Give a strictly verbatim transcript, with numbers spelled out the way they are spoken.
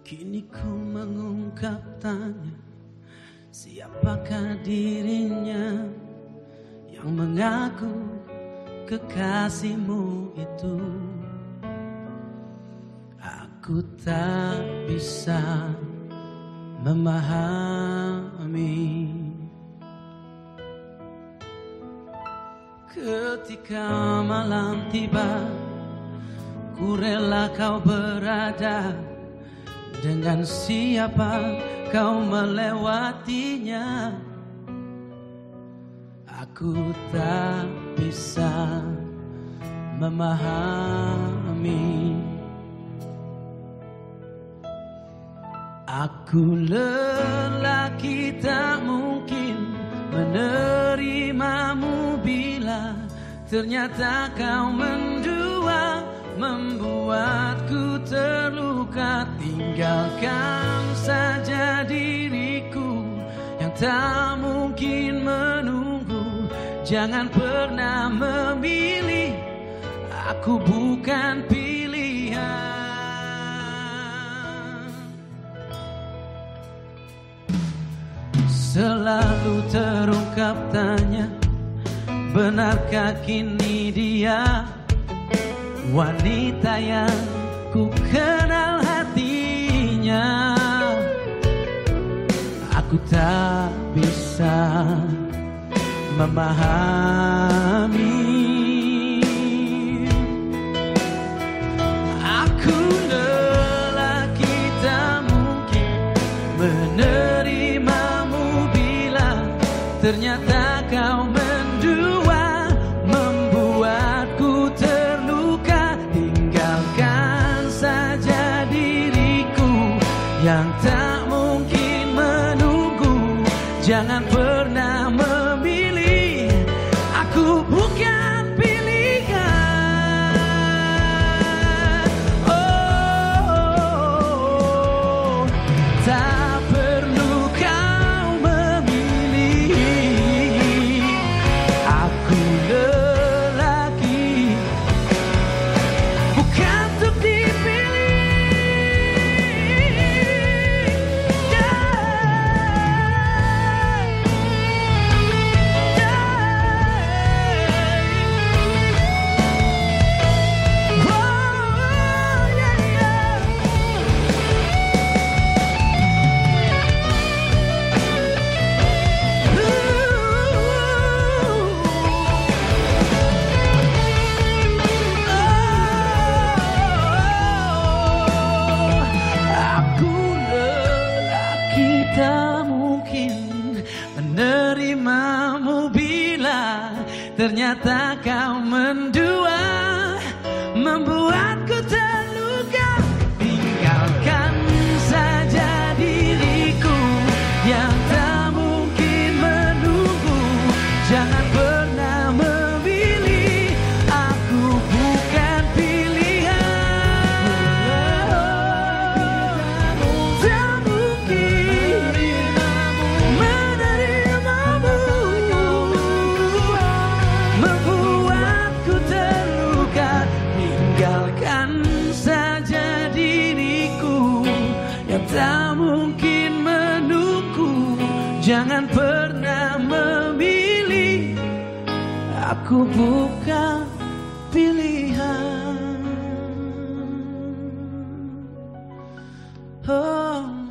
Kini ku mengungkap tanya, siapakah dirinya yang mengaku kekasihmu itu? Aku tak bisa memahami. Ketika malam tiba, ku rela kau berada. Dengan siapa kau melewatinya? Aku tak bisa memahami. Aku lelaki tak mungkin menerimamu bila ternyata kau mendua, membuatku terluka. Tinggalkan saja diriku yang tak mungkin menunggu. Jangan pernah memilih, aku bukan pilihan. Selalu terungkap tanya, benarkah kini dia wanita yang ku kenal hatinya? Aku tak bisa memahami. Aku lelaki tak mungkin menerimamu bila ternyata kau mendua, membuatku terluka. Tinggalkan saja diriku yang tak mungkin menunggu. Jangan pernah memilih, aku bukan pilihan. Oh, tak perlu kau memilih. Aku lelaki bukan untuk dipilih. Tak mungkin menerimamu bila ternyata kau mendua, membuatku terluka. Tinggalkan saja diriku yang tak mungkin menunggu. Jangan pernah memilih, aku bukan pilihan. Tak mungkin menerimamu, membuatku terluka. Tinggalkan saja diriku yang tak mungkin menunggu. Jangan pernah memilih, aku bukan pilihan. Oh.